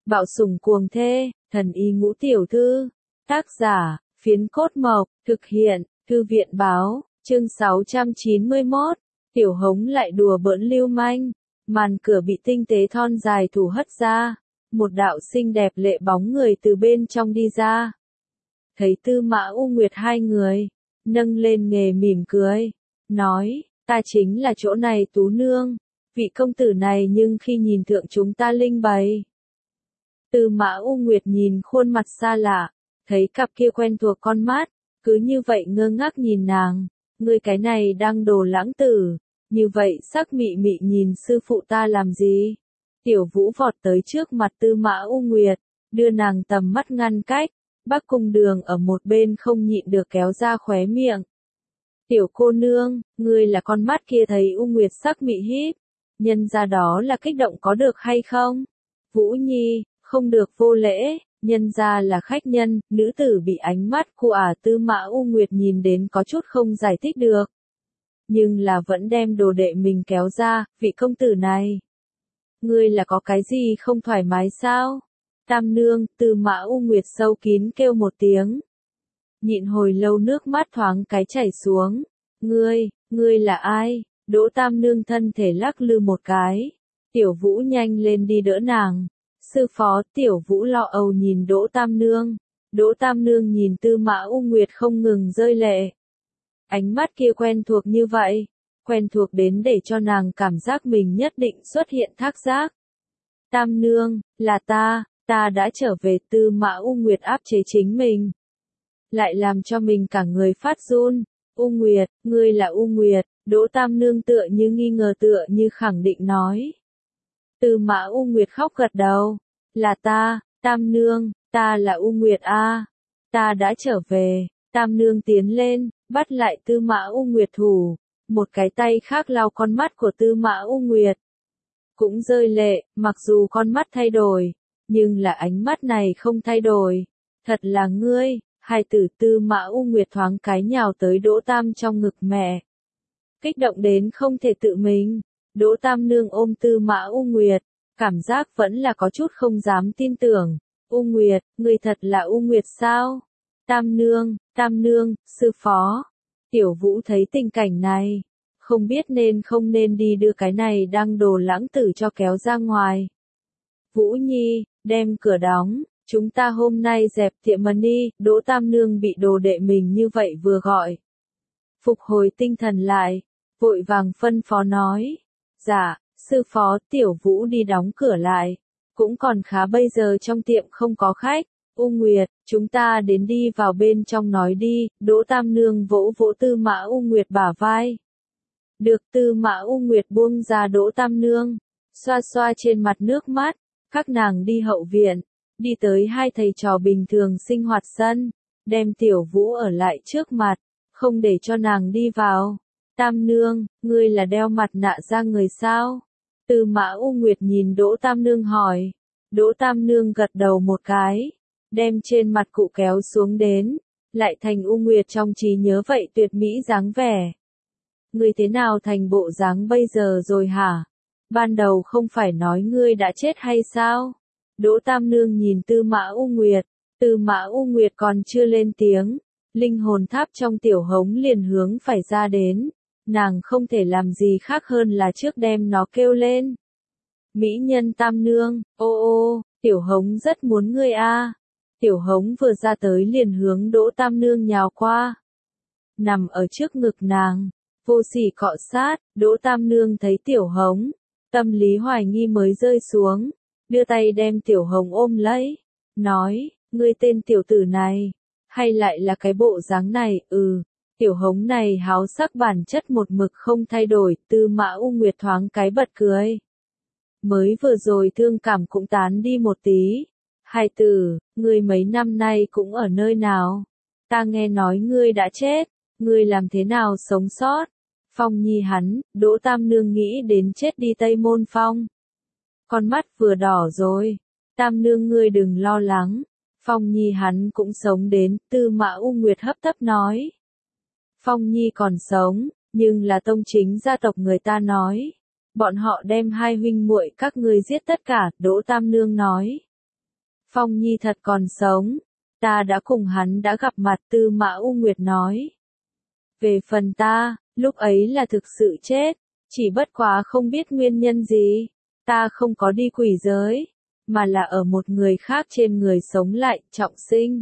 Bạo sủng cuồng thê, thần y ngũ tiểu thư. Tác giả, Phiến Cốt Mộc, thực hiện, Thư viện báo, chương 691. Tiểu Hống lại đùa bỡn lưu manh, màn cửa bị tinh tế thon dài thủ hất ra, một đạo xinh đẹp lệ bóng người từ bên trong đi ra. Thấy Tư Mã U Nguyệt hai người, nâng lên nghề mỉm cười, nói, ta chính là chỗ này Tú Nương, vị công tử này nhưng khi nhìn thượng chúng ta linh bày. Tư Mã U Nguyệt nhìn khuôn mặt xa lạ, thấy cặp kia quen thuộc con mắt, cứ như vậy ngơ ngác nhìn nàng, ngươi cái này đang đồ lãng tử, như vậy sắc mị mị nhìn sư phụ ta làm gì? Tiểu Vũ vọt tới trước mặt Tư Mã U Nguyệt, đưa nàng tầm mắt ngăn cách, Bắc Cung Đường ở một bên không nhịn được kéo ra khóe miệng. Tiểu cô nương, ngươi là con mắt kia thấy U Nguyệt sắc mị híp, nhân ra đó là kích động có được hay không? Vũ Nhi, không được vô lễ, nhân ra là khách nhân, nữ tử bị ánh mắt của Tư Mã U Nguyệt nhìn đến có chút không giải thích được. Nhưng là vẫn đem đồ đệ mình kéo ra, vị công tử này. Ngươi là có cái gì không thoải mái sao? Tam nương, Tư Mã U Nguyệt sâu kín kêu một tiếng. Nhịn hồi lâu nước mắt thoáng cái chảy xuống. Ngươi là ai? Đỗ Tam nương thân thể lắc lư một cái. Tiểu Vũ nhanh lên đi đỡ nàng. Sư phó, Tiểu Vũ lo âu nhìn Đỗ Tam nương. Đỗ Tam nương nhìn Tư Mã U Nguyệt không ngừng rơi lệ. Ánh mắt kia quen thuộc như vậy, quen thuộc đến để cho nàng cảm giác mình nhất định xuất hiện thác giác. Tam nương, là ta đã trở về. Tư Mã U Nguyệt áp chế chính mình, lại làm cho mình cả người phát run. U Nguyệt, ngươi là U Nguyệt? Đỗ Tam nương tựa như nghi ngờ tựa như khẳng định nói. Tư Mã U Nguyệt khóc gật đầu, là ta, Tam nương, ta là U Nguyệt a, ta đã trở về. Tam nương tiến lên, bắt lại Tư Mã U Nguyệt thủ, một cái tay khác lau con mắt của Tư Mã U Nguyệt. Cũng rơi lệ, mặc dù con mắt thay đổi, nhưng là ánh mắt này không thay đổi. Thật là ngươi, hai tử. Tư Mã U Nguyệt thoáng cái nhào tới Đỗ Tam trong ngực mẹ. Kích động đến không thể tự mình, Đỗ Tam nương ôm Tư Mã U Nguyệt, cảm giác vẫn là có chút không dám tin tưởng. U Nguyệt, ngươi thật là U Nguyệt sao? Tam nương, sư phó. Tiểu Vũ thấy tình cảnh này, không biết nên không nên đi đưa cái này đang đồ lãng tử cho kéo ra ngoài. Vũ Nhi, đem cửa đóng, chúng ta hôm nay dẹp tiệm mần đi. Đỗ Tam nương bị đồ đệ mình như vậy vừa gọi, phục hồi tinh thần lại, vội vàng phân phó nói. Dạ, sư phó. Tiểu Vũ đi đóng cửa lại, cũng còn khá bây giờ trong tiệm không có khách. U Nguyệt, chúng ta đến đi vào bên trong nói đi. Đỗ Tam nương vỗ vỗ Tư Mã U Nguyệt bả vai. Được. Tư Mã U Nguyệt buông ra Đỗ Tam nương, xoa xoa trên mặt nước mắt, các nàng đi hậu viện, đi tới hai thầy trò bình thường sinh hoạt sân, đem Tiểu Vũ ở lại trước mặt, không để cho nàng đi vào. Tam nương, ngươi là đeo mặt nạ ra người sao? Tư Mã U Nguyệt nhìn Đỗ Tam nương hỏi. Đỗ Tam nương gật đầu một cái, đem trên mặt cụ kéo xuống đến, lại thành U Nguyệt trong trí nhớ vậy tuyệt mỹ dáng vẻ. Ngươi thế nào thành bộ dáng bây giờ rồi hả? Ban đầu không phải nói ngươi đã chết hay sao? Đỗ Tam nương nhìn Tư Mã U Nguyệt, Tư Mã U Nguyệt còn chưa lên tiếng, linh hồn tháp trong Tiểu Hống liền hướng phải ra đến, nàng không thể làm gì khác hơn là trước đem nó kêu lên. Mỹ nhân Tam nương, ô, Tiểu Hống rất muốn ngươi a. Tiểu Hống vừa ra tới liền hướng Đỗ Tam nương nhào qua, nằm ở trước ngực nàng, vô sỉ cọ sát. Đỗ Tam nương thấy Tiểu Hống, tâm lý hoài nghi mới rơi xuống, đưa tay đem Tiểu Hống ôm lấy, nói, ngươi tên tiểu tử này, hay lại là cái bộ dáng này? Tiểu Hống này háo sắc bản chất một mực không thay đổi. Tư Mã U Nguyệt thoáng cái bật cười. Mới vừa rồi thương cảm cũng tán đi một tí. Hai tử, ngươi mấy năm nay cũng ở nơi nào? Ta nghe nói ngươi đã chết, ngươi làm thế nào sống sót? Phong Nhi hắn. Đỗ Tam nương nghĩ đến chết đi Tây Môn Phong, con mắt vừa đỏ rồi. Tam nương ngươi đừng lo lắng, Phong Nhi hắn cũng sống đến. Tư Mã U Nguyệt hấp tấp nói. Phong Nhi còn sống, nhưng là tông chính gia tộc người ta nói, bọn họ đem hai huynh muội các ngươi giết tất cả. Đỗ Tam nương nói. Phong Nhi thật còn sống. Ta đã cùng hắn đã gặp mặt, Tư Mã U Nguyệt nói. Về phần ta, lúc ấy là thực sự chết, chỉ bất quá không biết nguyên nhân gì. Ta không có đi quỷ giới, mà là ở một người khác trên người sống lại, trọng sinh.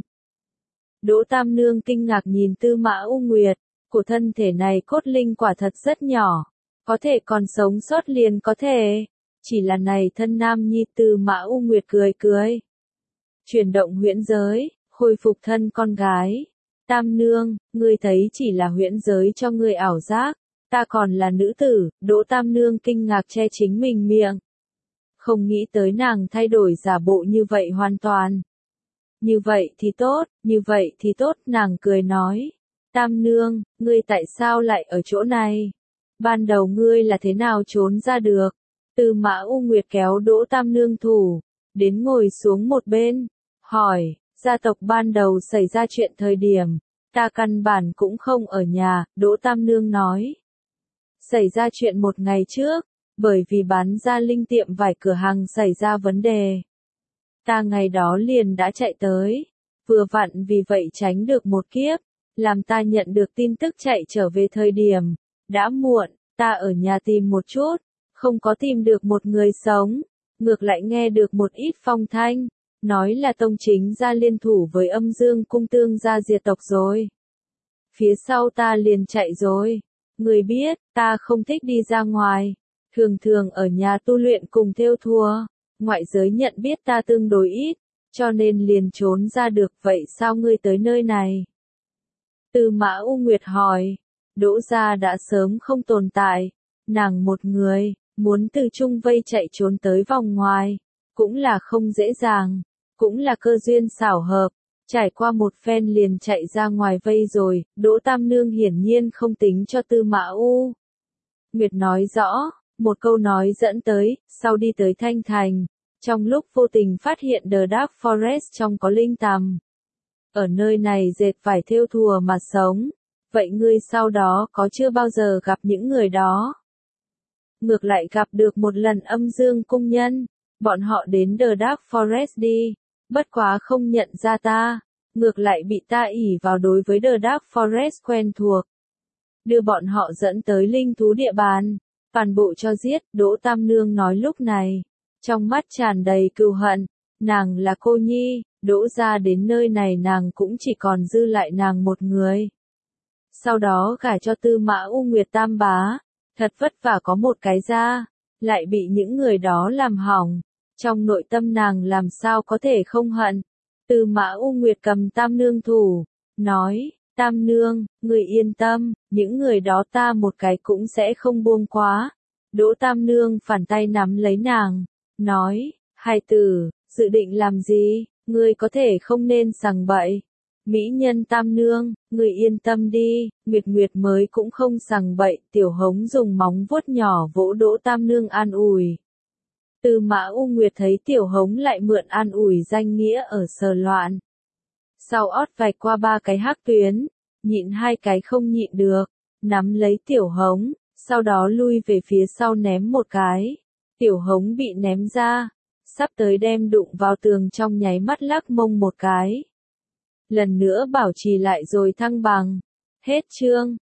Đỗ Tam Nương kinh ngạc nhìn Tư Mã U Nguyệt, của thân thể này cốt linh quả thật rất nhỏ, có thể còn sống sót liền có thể, chỉ là này thân nam nhi. Tư Mã U Nguyệt cười cười. Chuyển động huyễn giới, hồi phục thân con gái. Tam Nương, ngươi thấy chỉ là huyễn giới cho ngươi ảo giác, ta còn là nữ tử. Đỗ Tam Nương kinh ngạc che chính mình miệng. Không nghĩ tới nàng thay đổi giả bộ như vậy hoàn toàn. Như vậy thì tốt, như vậy thì tốt, nàng cười nói. Tam Nương, ngươi tại sao lại ở chỗ này? Ban đầu ngươi là thế nào trốn ra được? Tư Mã U Nguyệt kéo Đỗ Tam Nương thủ, đến ngồi xuống một bên, hỏi, gia tộc ban đầu xảy ra chuyện thời điểm, ta căn bản cũng không ở nhà. Đỗ Tam Nương nói. Xảy ra chuyện một ngày trước, bởi vì bán ra linh tiệm vải cửa hàng xảy ra vấn đề. Ta ngày đó liền đã chạy tới, vừa vặn vì vậy tránh được một kiếp, làm ta nhận được tin tức chạy trở về thời điểm đã muộn. Ta ở nhà tìm một chút, không có tìm được một người sống, ngược lại nghe được một ít phong thanh, nói là Tông Chính gia liên thủ với Âm Dương cung Tương gia diệt tộc rồi. Phía sau ta liền chạy rồi. Người biết, ta không thích đi ra ngoài, thường thường ở nhà tu luyện cùng thêu thùa, ngoại giới nhận biết ta tương đối ít, cho nên liền trốn ra được. Vậy sao ngươi tới nơi này? Tư Mã U Nguyệt hỏi. Đỗ gia đã sớm không tồn tại, nàng một người, muốn từ chung vây chạy trốn tới vòng ngoài, cũng là không dễ dàng, cũng là cơ duyên xảo hợp, trải qua một phen liền chạy ra ngoài vây rồi. Đỗ Tam Nương hiển nhiên không tính cho Tư Mã U Nguyệt nói rõ, một câu nói dẫn tới, sau đi tới Thanh Thành, trong lúc vô tình phát hiện The Dark Forest trong có linh tằm. Ở nơi này dệt vải thêu thùa mà sống. Vậy ngươi sau đó có chưa bao giờ gặp những người đó? Ngược lại gặp được một lần Âm Dương cung nhân, bọn họ đến The Dark Forest đi, bất quá không nhận ra ta, ngược lại bị ta ỷ vào đối với The Dark Forest quen thuộc. Đưa bọn họ dẫn tới linh thú địa bàn, toàn bộ cho giết. Đỗ Tam Nương nói lúc này, trong mắt tràn đầy cừu hận, nàng là cô nhi, Đỗ gia đến nơi này nàng cũng chỉ còn dư lại nàng một người. Sau đó gả cho Tư Mã U Nguyệt Tam bá, thật vất vả có một cái gia, lại bị những người đó làm hỏng, trong nội tâm nàng làm sao có thể không hận. Tư Mã U Nguyệt cầm Tam Nương thủ, nói, Tam Nương, người yên tâm, những người đó ta một cái cũng sẽ không buông quá. Đỗ Tam Nương phản tay nắm lấy nàng, nói, hài tử, dự định làm gì, ngươi có thể không nên sằng bậy. Mỹ nhân Tam Nương, người yên tâm đi, Nguyệt Nguyệt mới cũng không sằng bậy. Tiểu Hống dùng móng vuốt nhỏ vỗ Đỗ Tam Nương an ủi. Tư Mã U Nguyệt thấy Tiểu Hống lại mượn an ủi danh nghĩa ở sờ loạn. Sau ót vạch qua 3 cái hắc tuyến, nhịn 2 cái không nhịn được, nắm lấy Tiểu Hống, sau đó lui về phía sau ném một cái. Tiểu Hống bị ném ra, sắp tới đem đụng vào tường trong nháy mắt lắc mông một cái. Lần nữa bảo trì lại rồi thăng bằng. Hết chương.